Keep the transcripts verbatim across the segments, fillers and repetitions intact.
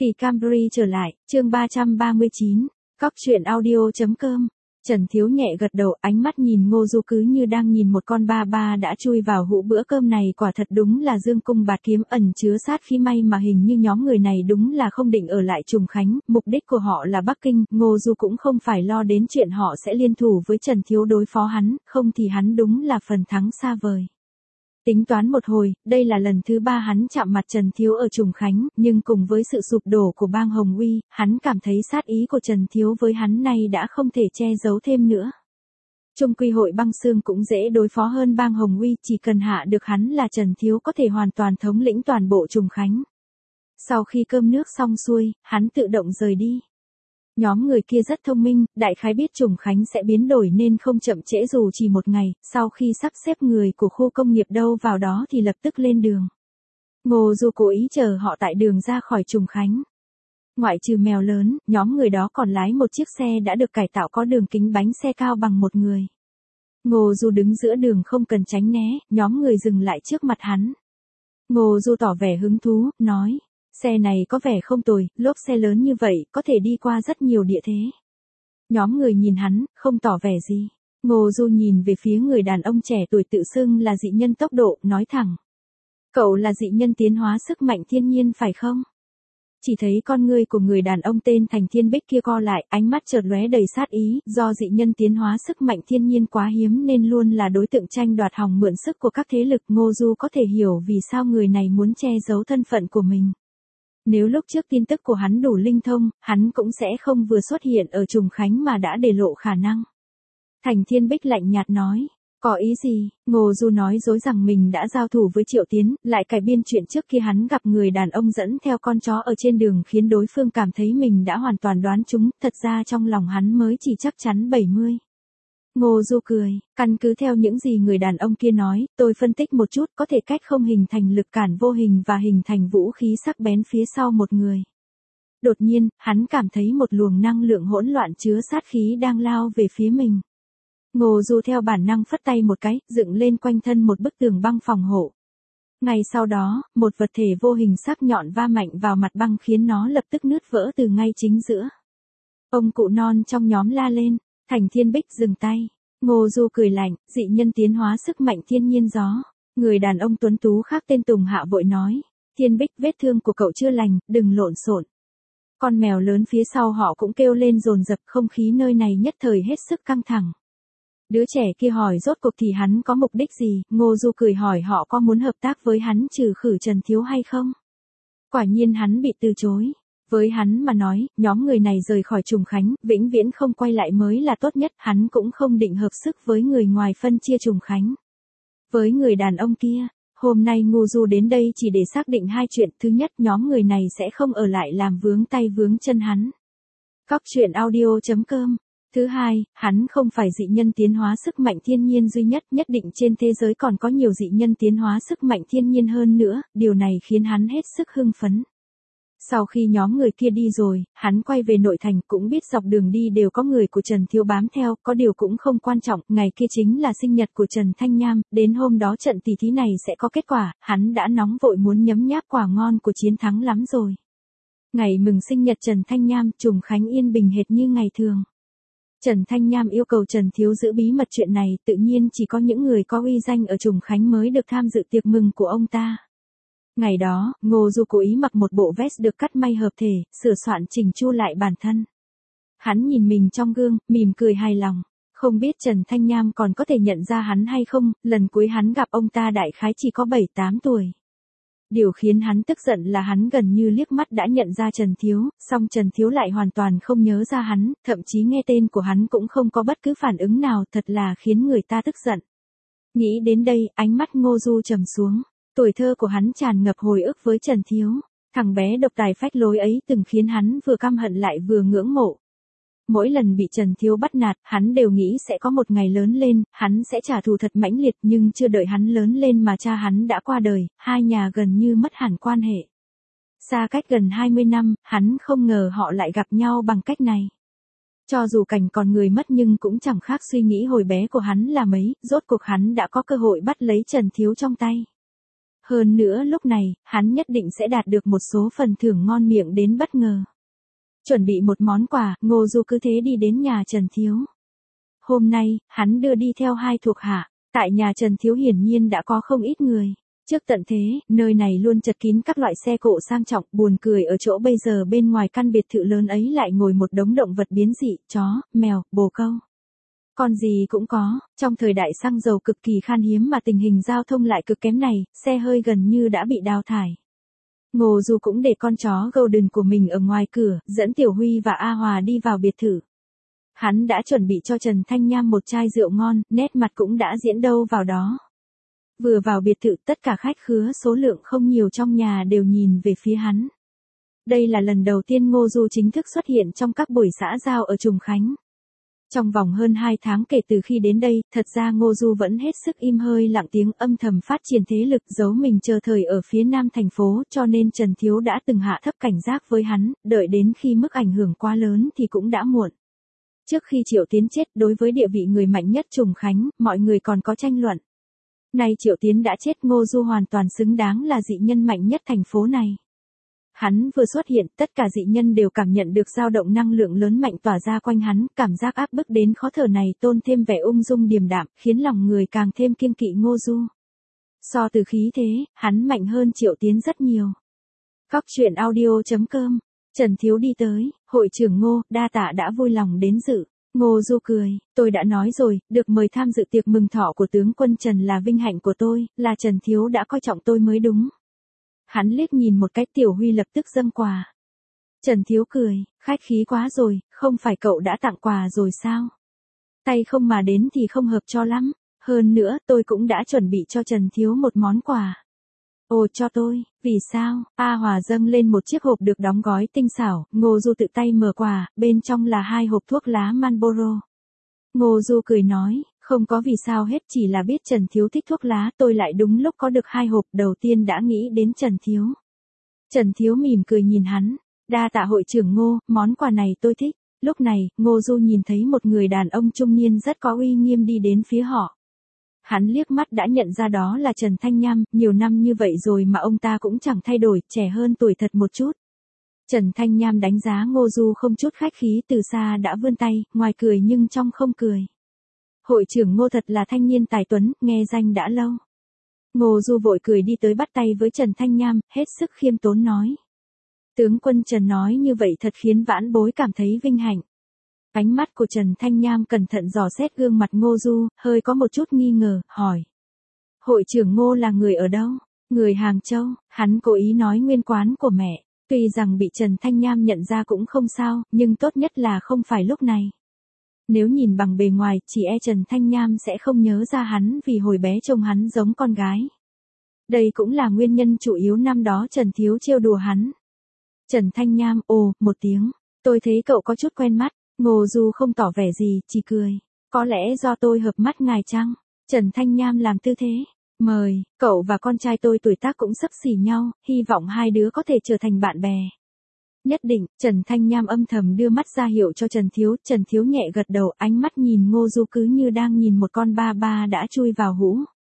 Kỳ Camry trở lại, chương ba trăm ba mươi chín, Cóc truyện audio.com. Trần Thiếu nhẹ gật đầu, ánh mắt nhìn Ngô Du cứ như đang nhìn một con ba ba đã chui vào hũ. Bữa cơm này quả thật đúng là dương cung bạt kiếm, ẩn chứa sát khí, may mà hình như nhóm người này đúng là không định ở lại Trùng Khánh, mục đích của họ là Bắc Kinh. Ngô Du cũng không phải lo đến chuyện họ sẽ liên thủ với Trần Thiếu đối phó hắn, không thì hắn đúng là phần thắng xa vời. Tính toán một hồi, đây là lần thứ ba hắn chạm mặt Trần Thiếu ở Trùng Khánh, nhưng cùng với sự sụp đổ của bang Hồng Uy, hắn cảm thấy sát ý của Trần Thiếu với hắn nay đã không thể che giấu thêm nữa. Trung quy hội băng xương cũng dễ đối phó hơn bang Hồng Uy, chỉ cần hạ được hắn là Trần Thiếu có thể hoàn toàn thống lĩnh toàn bộ Trùng Khánh. Sau khi cơm nước xong xuôi, hắn tự động rời đi. Nhóm người kia rất thông minh, đại khái biết Trùng Khánh sẽ biến đổi nên không chậm trễ dù chỉ một ngày, sau khi sắp xếp người của khu công nghiệp đâu vào đó thì lập tức lên đường. Ngô Du cố ý chờ họ tại đường ra khỏi Trùng Khánh. Ngoại trừ mèo lớn, nhóm người đó còn lái một chiếc xe đã được cải tạo có đường kính bánh xe cao bằng một người. Ngô Du đứng giữa đường không cần tránh né, nhóm người dừng lại trước mặt hắn. Ngô Du tỏ vẻ hứng thú, nói. Xe này có vẻ không tồi, lốp xe lớn như vậy, có thể đi qua rất nhiều địa thế. Nhóm người nhìn hắn, không tỏ vẻ gì. Ngô Du nhìn về phía người đàn ông trẻ tuổi tự xưng là dị nhân tốc độ, nói thẳng. Cậu là dị nhân tiến hóa sức mạnh thiên nhiên phải không? Chỉ thấy con ngươi của người đàn ông tên Thành Thiên Bích kia co lại, ánh mắt chợt lóe đầy sát ý, do dị nhân tiến hóa sức mạnh thiên nhiên quá hiếm nên luôn là đối tượng tranh đoạt hòng mượn sức của các thế lực. Ngô Du có thể hiểu vì sao người này muốn che giấu thân phận của mình. Nếu lúc trước tin tức của hắn đủ linh thông, hắn cũng sẽ không vừa xuất hiện ở Trùng Khánh mà đã để lộ khả năng. Thành Thiên Bích lạnh nhạt nói, có ý gì? Ngô Du nói dối rằng mình đã giao thủ với Triệu Tiến, lại cải biên chuyện trước kia hắn gặp người đàn ông dẫn theo con chó ở trên đường khiến đối phương cảm thấy mình đã hoàn toàn đoán trúng, thật ra trong lòng hắn mới chỉ chắc chắn bảy mươi. Ngô Du cười, căn cứ theo những gì người đàn ông kia nói, tôi phân tích một chút có thể cách không hình thành lực cản vô hình và hình thành vũ khí sắc bén phía sau một người. Đột nhiên, hắn cảm thấy một luồng năng lượng hỗn loạn chứa sát khí đang lao về phía mình. Ngô Du theo bản năng phất tay một cái, dựng lên quanh thân một bức tường băng phòng hộ. Ngay sau đó, một vật thể vô hình sắc nhọn va mạnh vào mặt băng khiến nó lập tức nứt vỡ từ ngay chính giữa. Ông cụ non trong nhóm la lên. Thành Thiên Bích dừng tay. Ngô Du cười lạnh, dị nhân tiến hóa sức mạnh thiên nhiên gió. Người đàn ông tuấn tú khác tên Tùng Hạ vội nói. Thiên Bích, vết thương của cậu chưa lành, đừng lộn xộn. Con mèo lớn phía sau họ cũng kêu lên dồn dập, không khí nơi này nhất thời hết sức căng thẳng. Đứa trẻ kia hỏi rốt cuộc thì hắn có mục đích gì, Ngô Du cười hỏi họ có muốn hợp tác với hắn trừ khử Trần Thiếu hay không. Quả nhiên hắn bị từ chối. Với hắn mà nói, nhóm người này rời khỏi Trùng Khánh, vĩnh viễn không quay lại mới là tốt nhất, hắn cũng không định hợp sức với người ngoài phân chia Trùng Khánh. Với người đàn ông kia, hôm nay Ngô Du đến đây chỉ để xác định hai chuyện, thứ nhất nhóm người này sẽ không ở lại làm vướng tay vướng chân hắn. Cóc truyện audio.com. Thứ hai, hắn không phải dị nhân tiến hóa sức mạnh thiên nhiên duy nhất, nhất định trên thế giới còn có nhiều dị nhân tiến hóa sức mạnh thiên nhiên hơn nữa, điều này khiến hắn hết sức hưng phấn. Sau khi nhóm người kia đi rồi, hắn quay về nội thành, cũng biết dọc đường đi đều có người của Trần Thiếu bám theo, có điều cũng không quan trọng, ngày kia chính là sinh nhật của Trần Thanh Nham, đến hôm đó trận tỷ thí này sẽ có kết quả, hắn đã nóng vội muốn nhấm nháp quả ngon của chiến thắng lắm rồi. Ngày mừng sinh nhật Trần Thanh Nham, Trùng Khánh yên bình hệt như ngày thường. Trần Thanh Nham yêu cầu Trần Thiếu giữ bí mật chuyện này, tự nhiên chỉ có những người có uy danh ở Trùng Khánh mới được tham dự tiệc mừng của ông ta. Ngày đó, Ngô Du cố ý mặc một bộ vest được cắt may hợp thể, sửa soạn chỉnh chu lại bản thân. Hắn nhìn mình trong gương, mỉm cười hài lòng. Không biết Trần Thanh Nham còn có thể nhận ra hắn hay không, lần cuối hắn gặp ông ta đại khái chỉ có bảy tám tuổi. Điều khiến hắn tức giận là hắn gần như liếc mắt đã nhận ra Trần Thiếu, song Trần Thiếu lại hoàn toàn không nhớ ra hắn, thậm chí nghe tên của hắn cũng không có bất cứ phản ứng nào, thật là khiến người ta tức giận. Nghĩ đến đây, ánh mắt Ngô Du trầm xuống. Tuổi thơ của hắn tràn ngập hồi ức với Trần Thiếu, thằng bé độc tài phách lối ấy từng khiến hắn vừa căm hận lại vừa ngưỡng mộ. Mỗi lần bị Trần Thiếu bắt nạt, hắn đều nghĩ sẽ có một ngày lớn lên, hắn sẽ trả thù thật mãnh liệt, nhưng chưa đợi hắn lớn lên mà cha hắn đã qua đời, hai nhà gần như mất hẳn quan hệ. Xa cách gần hai mươi năm, hắn không ngờ họ lại gặp nhau bằng cách này. Cho dù cảnh còn người mất nhưng cũng chẳng khác suy nghĩ hồi bé của hắn là mấy, rốt cuộc hắn đã có cơ hội bắt lấy Trần Thiếu trong tay. Hơn nữa lúc này, hắn nhất định sẽ đạt được một số phần thưởng ngon miệng đến bất ngờ. Chuẩn bị một món quà, Ngô Du cứ thế đi đến nhà Trần Thiếu. Hôm nay, hắn đưa đi theo hai thuộc hạ. Tại nhà Trần Thiếu hiển nhiên đã có không ít người. Trước tận thế, nơi này luôn chật kín các loại xe cộ sang trọng, buồn cười ở chỗ bây giờ bên ngoài căn biệt thự lớn ấy lại ngồi một đống động vật biến dị, chó, mèo, bồ câu. Con gì cũng có, trong thời đại xăng dầu cực kỳ khan hiếm mà tình hình giao thông lại cực kém này, xe hơi gần như đã bị đào thải. Ngô Du cũng để con chó Golden của mình ở ngoài cửa, dẫn Tiểu Huy và A Hòa đi vào biệt thự. Hắn đã chuẩn bị cho Trần Thanh Nham một chai rượu ngon, nét mặt cũng đã diễn đâu vào đó. Vừa vào biệt thự, tất cả khách khứa số lượng không nhiều trong nhà đều nhìn về phía hắn. Đây là lần đầu tiên Ngô Du chính thức xuất hiện trong các buổi xã giao ở Trùng Khánh. Trong vòng hơn hai tháng kể từ khi đến đây, thật ra Ngô Du vẫn hết sức im hơi lặng tiếng âm thầm phát triển thế lực giấu mình chờ thời ở phía nam thành phố, cho nên Trần Thiếu đã từng hạ thấp cảnh giác với hắn, đợi đến khi mức ảnh hưởng quá lớn thì cũng đã muộn. Trước khi Triệu Tiến chết, đối với địa vị người mạnh nhất Trùng Khánh, mọi người còn có tranh luận. Nay Triệu Tiến đã chết, Ngô Du hoàn toàn xứng đáng là dị nhân mạnh nhất thành phố này. Hắn vừa xuất hiện, tất cả dị nhân đều cảm nhận được dao động năng lượng lớn mạnh tỏa ra quanh hắn, cảm giác áp bức đến khó thở này tôn thêm vẻ ung dung điềm đạm, khiến lòng người càng thêm kiêng kỵ Ngô Du. So từ khí thế, hắn mạnh hơn Triệu Tiến rất nhiều. Góc truyện audio chấm com, Trần Thiếu đi tới, hội trưởng Ngô, đa tạ đã vui lòng đến dự. Ngô Du cười, tôi đã nói rồi, được mời tham dự tiệc mừng thọ của tướng quân Trần là vinh hạnh của tôi, là Trần Thiếu đã coi trọng tôi mới đúng. Hắn liếc nhìn một cái, Tiểu Huy lập tức dâng quà. Trần Thiếu cười, khách khí quá rồi, không phải cậu đã tặng quà rồi sao? Tay không mà đến thì không hợp cho lắm, hơn nữa tôi cũng đã chuẩn bị cho Trần Thiếu một món quà. Ồ, cho tôi, vì sao? A Hòa dâng lên một chiếc hộp được đóng gói tinh xảo, Ngô Du tự tay mở quà, bên trong là hai hộp thuốc lá Marlboro. Ngô Du cười nói, không có vì sao hết, chỉ là biết Trần Thiếu thích thuốc lá, tôi lại đúng lúc có được hai hộp, đầu tiên đã nghĩ đến Trần Thiếu. Trần Thiếu mỉm cười nhìn hắn, đa tạ hội trưởng Ngô, món quà này tôi thích. Lúc này, Ngô Du nhìn thấy một người đàn ông trung niên rất có uy nghiêm đi đến phía họ. Hắn liếc mắt đã nhận ra đó là Trần Thanh Nham, nhiều năm như vậy rồi mà ông ta cũng chẳng thay đổi, trẻ hơn tuổi thật một chút. Trần Thanh Nham đánh giá Ngô Du không chút khách khí, từ xa đã vươn tay, ngoài cười nhưng trong không cười. Hội trưởng Ngô thật là thanh niên tài tuấn, nghe danh đã lâu. Ngô Du vội cười đi tới bắt tay với Trần Thanh Nham, hết sức khiêm tốn nói. Tướng quân Trần nói như vậy thật khiến vãn bối cảm thấy vinh hạnh. Ánh mắt của Trần Thanh Nham cẩn thận dò xét gương mặt Ngô Du, hơi có một chút nghi ngờ, hỏi. Hội trưởng Ngô là người ở đâu? Người Hàng Châu, hắn cố ý nói nguyên quán của mẹ. Tuy rằng bị Trần Thanh Nham nhận ra cũng không sao, nhưng tốt nhất là không phải lúc này. Nếu nhìn bằng bề ngoài, chỉ e Trần Thanh Nham sẽ không nhớ ra hắn vì hồi bé trông hắn giống con gái. Đây cũng là nguyên nhân chủ yếu năm đó Trần Thiếu trêu đùa hắn. Trần Thanh Nham, ồ, một tiếng. Tôi thấy cậu có chút quen mắt. Ngô Du không tỏ vẻ gì, chỉ cười. Có lẽ do tôi hợp mắt ngài chăng? Trần Thanh Nham làm tư thế. Mời, cậu và con trai tôi tuổi tác cũng xấp xỉ nhau, hy vọng hai đứa có thể trở thành bạn bè. Nhất định, Trần Thanh Nham âm thầm đưa mắt ra hiệu cho Trần Thiếu, Trần Thiếu nhẹ gật đầu, ánh mắt nhìn Ngô Du cứ như đang nhìn một con ba ba đã chui vào hũ.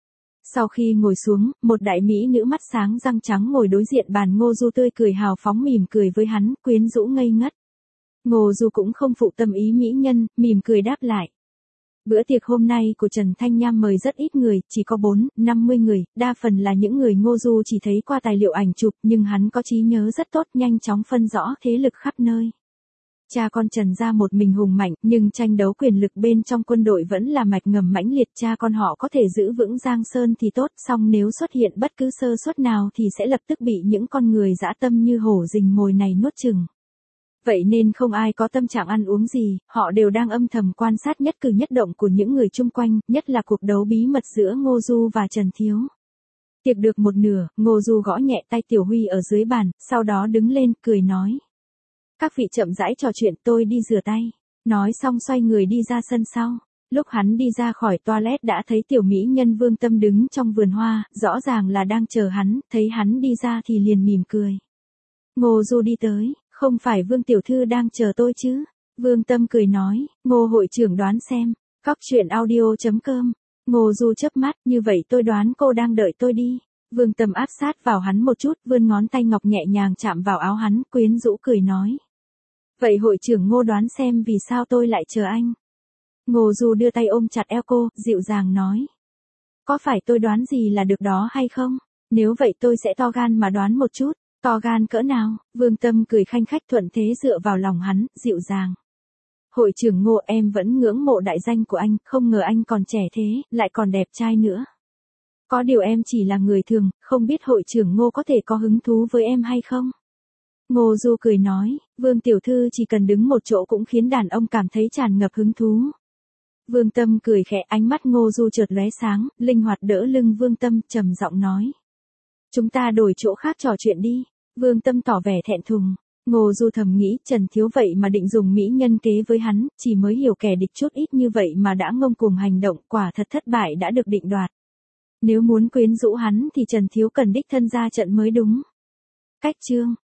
Sau khi ngồi xuống, một đại mỹ nữ mắt sáng răng trắng ngồi đối diện bàn Ngô Du tươi cười hào phóng mỉm cười với hắn, quyến rũ ngây ngất. Ngô Du cũng không phụ tâm ý mỹ nhân, mỉm cười đáp lại. Bữa tiệc hôm nay của Trần Thanh Nham mời rất ít người, chỉ có bốn, năm mươi người, đa phần là những người Ngô Du chỉ thấy qua tài liệu ảnh chụp, nhưng hắn có trí nhớ rất tốt, nhanh chóng phân rõ thế lực khắp nơi. Cha con Trần gia một mình hùng mạnh, nhưng tranh đấu quyền lực bên trong quân đội vẫn là mạch ngầm mãnh liệt, cha con họ có thể giữ vững Giang Sơn thì tốt, song nếu xuất hiện bất cứ sơ suất nào thì sẽ lập tức bị những con người dã tâm như hổ rình mồi này nuốt chửng. Vậy nên không ai có tâm trạng ăn uống gì, họ đều đang âm thầm quan sát nhất cử nhất động của những người chung quanh, nhất là cuộc đấu bí mật giữa Ngô Du và Trần Thiếu. Tiệc được một nửa, Ngô Du gõ nhẹ tay Tiểu Huy ở dưới bàn, sau đó đứng lên, cười nói. Các vị chậm rãi trò chuyện, tôi đi rửa tay. Nói xong xoay người đi ra sân sau. Lúc hắn đi ra khỏi toilet đã thấy tiểu mỹ nhân Vương Tâm đứng trong vườn hoa, rõ ràng là đang chờ hắn, thấy hắn đi ra thì liền mỉm cười. Ngô Du đi tới. Không phải Vương tiểu thư đang chờ tôi chứ? Vương Tâm cười nói, Ngô hội trưởng đoán xem. Góc truyện audio chấm com. Ngô Du chớp mắt, như vậy tôi đoán cô đang đợi tôi đi. Vương Tâm áp sát vào hắn một chút, vươn ngón tay ngọc nhẹ nhàng chạm vào áo hắn, quyến rũ cười nói. Vậy hội trưởng Ngô đoán xem vì sao tôi lại chờ anh. Ngô Du đưa tay ôm chặt eo cô, dịu dàng nói. Có phải tôi đoán gì là được đó hay không? Nếu vậy tôi sẽ to gan mà đoán một chút. To gan cỡ nào? Vương Tâm cười khanh khách thuận thế dựa vào lòng hắn, dịu dàng. Hội trưởng Ngô, em vẫn ngưỡng mộ đại danh của anh, không ngờ anh còn trẻ thế, lại còn đẹp trai nữa. Có điều em chỉ là người thường, không biết hội trưởng Ngô có thể có hứng thú với em hay không? Ngô Du cười nói, Vương tiểu thư chỉ cần đứng một chỗ cũng khiến đàn ông cảm thấy tràn ngập hứng thú. Vương Tâm cười khẽ, ánh mắt Ngô Du chợt lóe sáng, linh hoạt đỡ lưng Vương Tâm, trầm giọng nói. Chúng ta đổi chỗ khác trò chuyện đi. Vương Tâm tỏ vẻ thẹn thùng. Ngô Du thầm nghĩ, Trần Thiếu vậy mà định dùng mỹ nhân kế với hắn, chỉ mới hiểu kẻ địch chút ít như vậy mà đã ngông cuồng hành động, quả thật thất bại đã được định đoạt. Nếu muốn quyến rũ hắn thì Trần Thiếu cần đích thân ra trận mới đúng. Cách chương